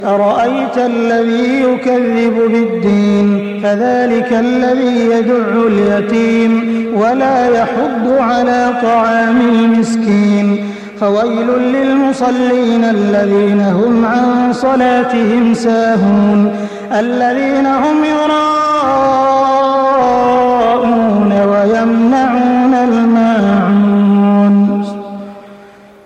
أرأيت الذي يكذب بالدين فذلك الذي يدع اليتيم ولا يحض على طعام المسكين فويل للمصلين الذين هم عن صلاتهم ساهون الذين هم يراءون